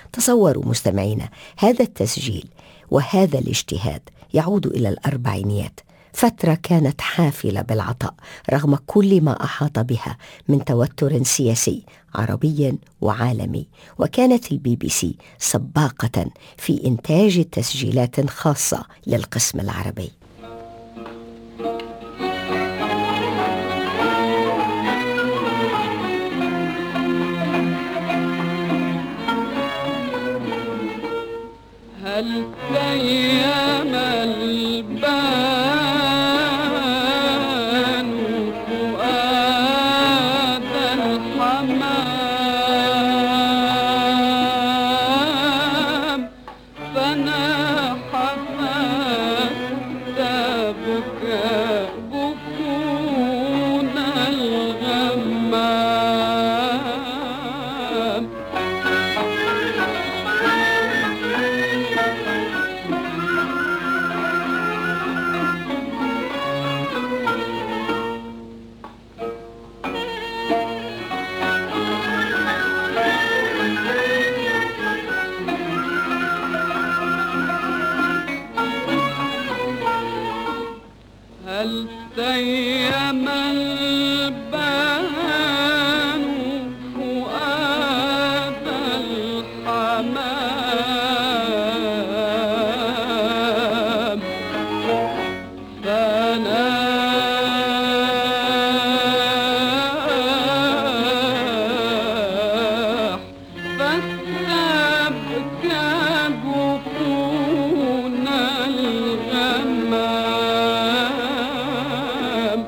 تصوروا مستمعينا هذا التسجيل وهذا الاجتهاد يعود إلى الأربعينيات، فترة كانت حافلة بالعطاء رغم كل ما أحاط بها من توتر سياسي عربي وعالمي، وكانت الBBC سباقة في إنتاج تسجيلات خاصة للقسم العربي. هل تيم البان فؤاد الحمام فناح فتبكى بكون الغمام. هل تيم البان فؤاد الحمام فناح فاستبكى جفون الغمام.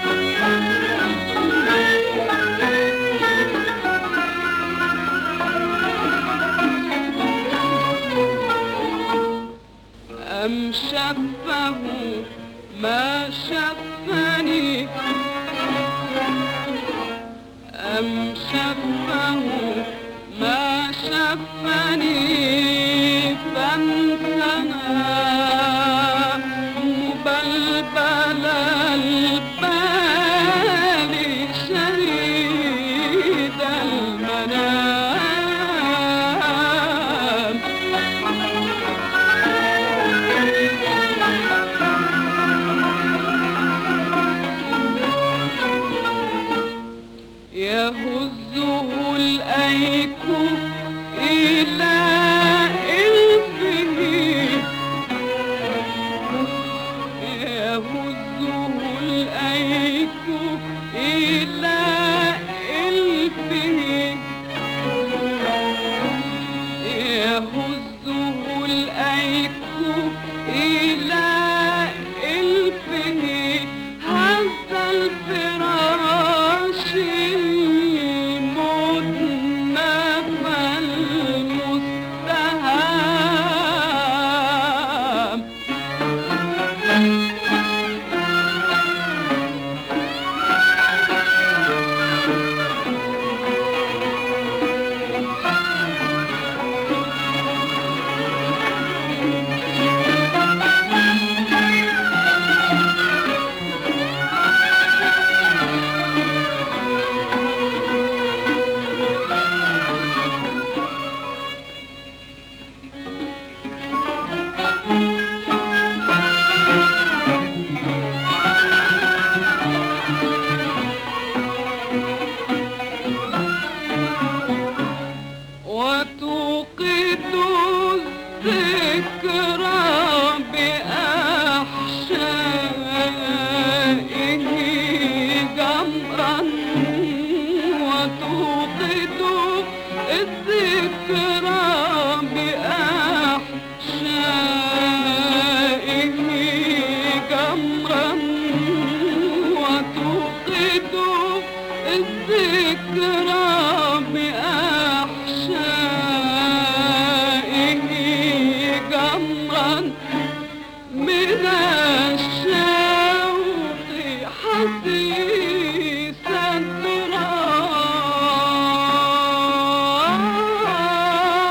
أم شفه ما شفني، أم شفه ما شفني فانثنى مبلبل البال شديد المنام. يهزه الأيك إلى إلفه، يهزه الأيك إلى إلفه، يهزه الأيك إلى إلفه هز الفراش المدنف المستهام. وتوقد الذكرى بأحشائه جمرا، وتوقد الذكرى بأحشائه جمرا، وتوقد الذكرى بأحشائه جمرا من الشوق حديث الدرام.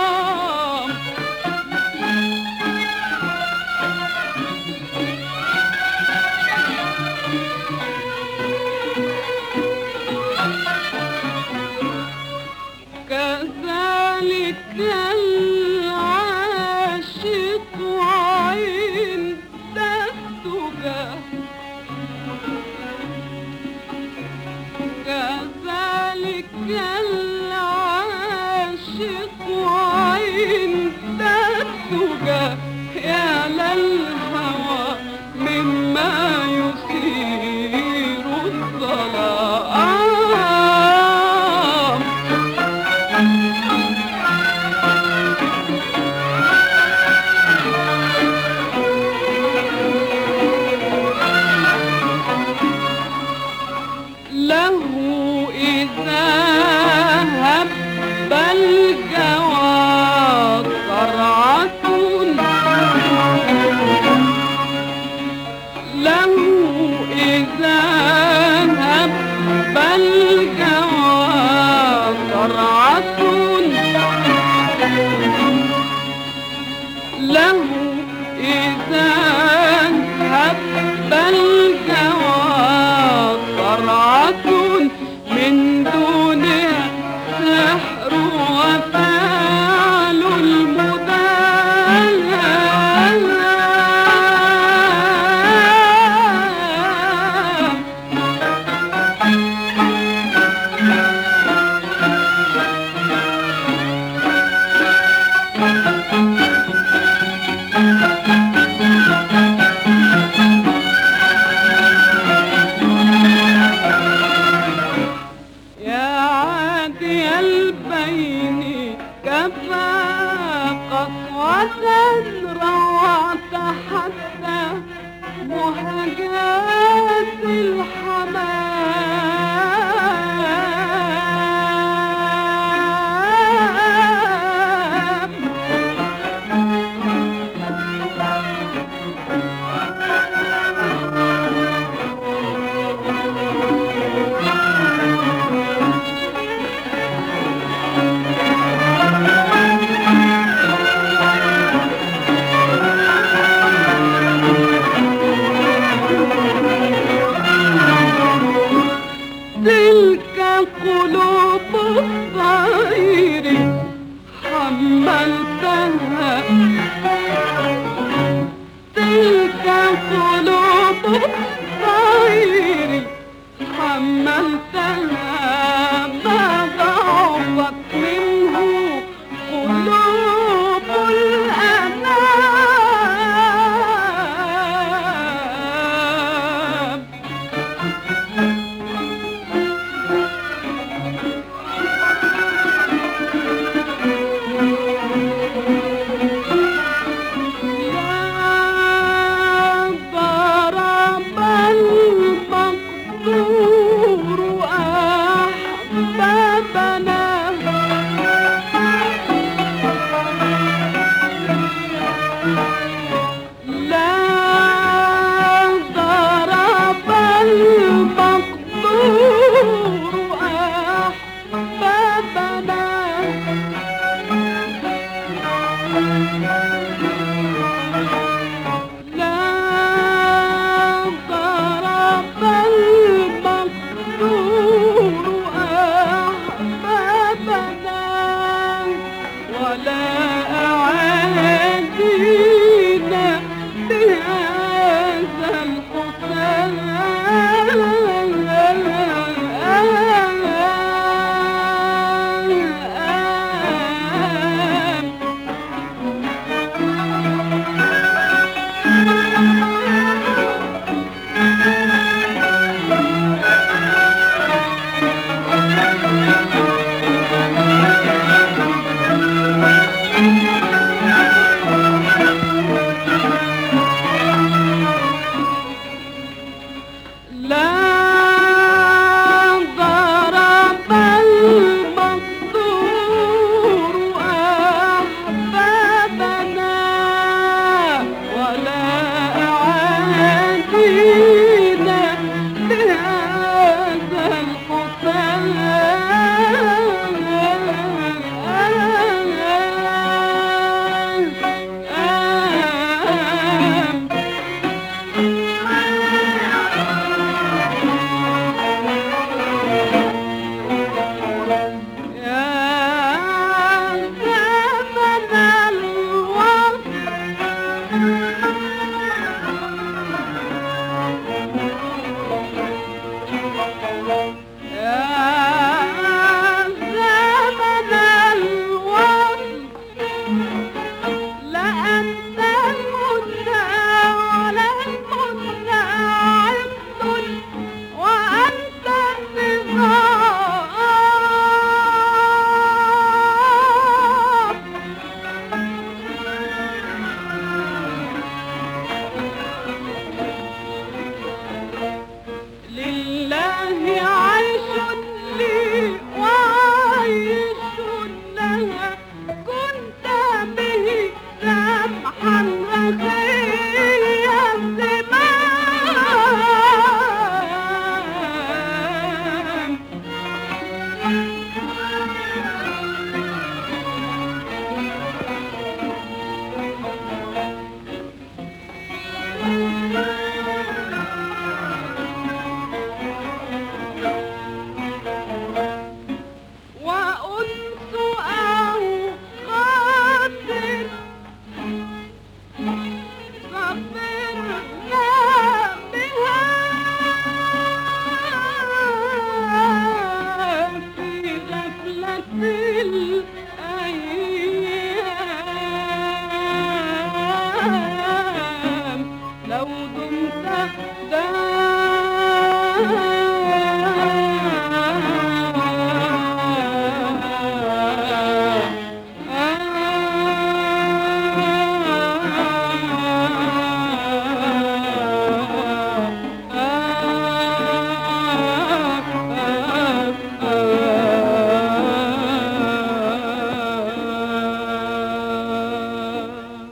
قسوة روعت حتى مهجات الحمام. تلك قلوب الطير حملتها، تلك قلوب الطير حملتها، ما ضعفت منه قلوب الأنام. ضرب المقدور أحبابنا، لا ضرب المقدور أحبابنا، لا ضرب المقدور أحبابنا، ولا أعادينا بهذا الحسام.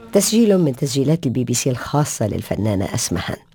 تسجيل من تسجيلات البي بي سي الخاصة للفنانة أسمهان.